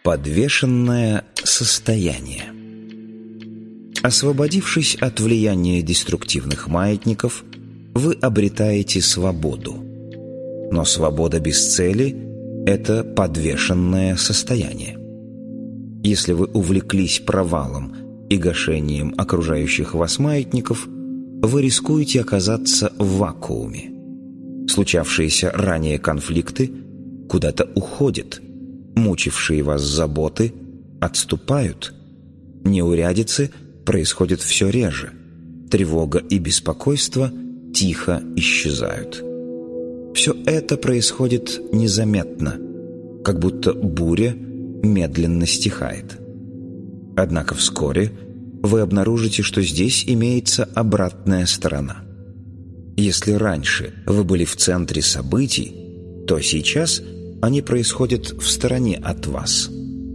Подвешенное состояние. Освободившись от влияния деструктивных маятников, вы обретаете свободу. Но свобода без цели – это подвешенное состояние. Если вы увлеклись провалом и гашением окружающих вас маятников, вы рискуете оказаться в вакууме. Случавшиеся ранее конфликты куда-то уходят, мучившие вас заботы отступают, неурядицы происходят все реже, тревога и беспокойство тихо исчезают. Все это происходит незаметно, как будто буря медленно стихает. Однако вскоре вы обнаружите, что здесь имеется обратная сторона. Если раньше вы были в центре событий, то сейчас они происходят в стороне от вас.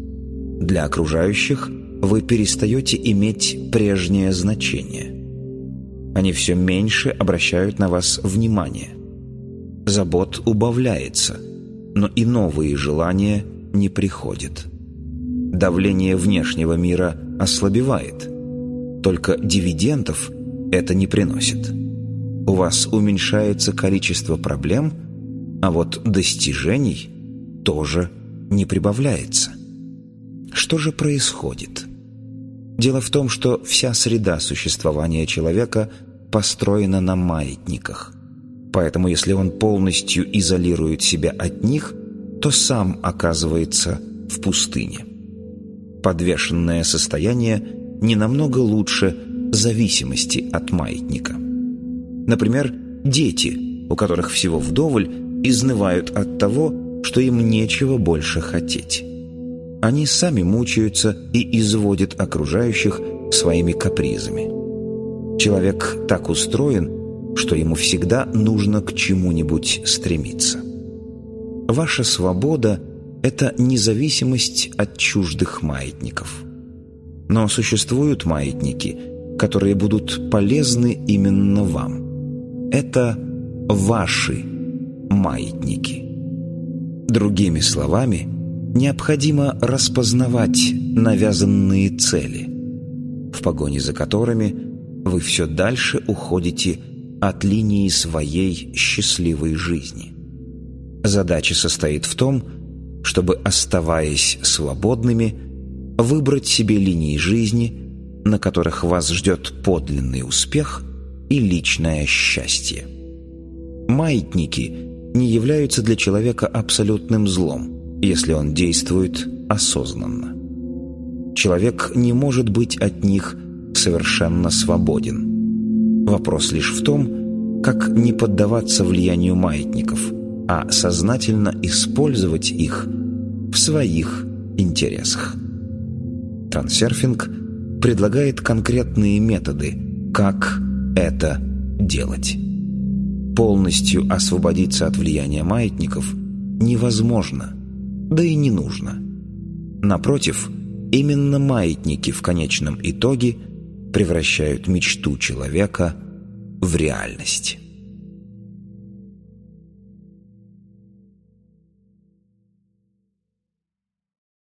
Для окружающих вы перестаете иметь прежнее значение. Они все меньше обращают на вас внимание. Забот убавляется, но и новые желания не приходят. Давление внешнего мира ослабевает. Только дивидендов это не приносит. У вас уменьшается количество проблем, а вот достижений тоже не прибавляется. Что же происходит? Дело в том, что вся среда существования человека построена на маятниках. Поэтому если он полностью изолирует себя от них, то сам оказывается в пустыне. Подвешенное состояние не намного лучше зависимости от маятника. Например, дети, у которых всего вдоволь, изнывают от того, что им нечего больше хотеть. Они сами мучаются и изводят окружающих своими капризами. Человек так устроен, что ему всегда нужно к чему-нибудь стремиться. Ваша свобода – это независимость от чуждых маятников. Но существуют маятники, которые будут полезны именно вам. Это ваши маятники. Другими словами, необходимо распознавать навязанные цели, в погоне за которыми вы все дальше уходите от линии своей счастливой жизни. Задача состоит в том, чтобы, оставаясь свободными, выбрать себе линии жизни, на которых вас ждет подлинный успех и личное счастье. Маятники не являются для человека абсолютным злом, если он действует осознанно. Человек не может быть от них совершенно свободен. Вопрос лишь в том, как не поддаваться влиянию маятников, а сознательно использовать их в своих интересах. Трансерфинг предлагает конкретные методы, как это делать. Полностью освободиться от влияния маятников невозможно, да и не нужно. Напротив, именно маятники в конечном итоге превращают мечту человека в реальность.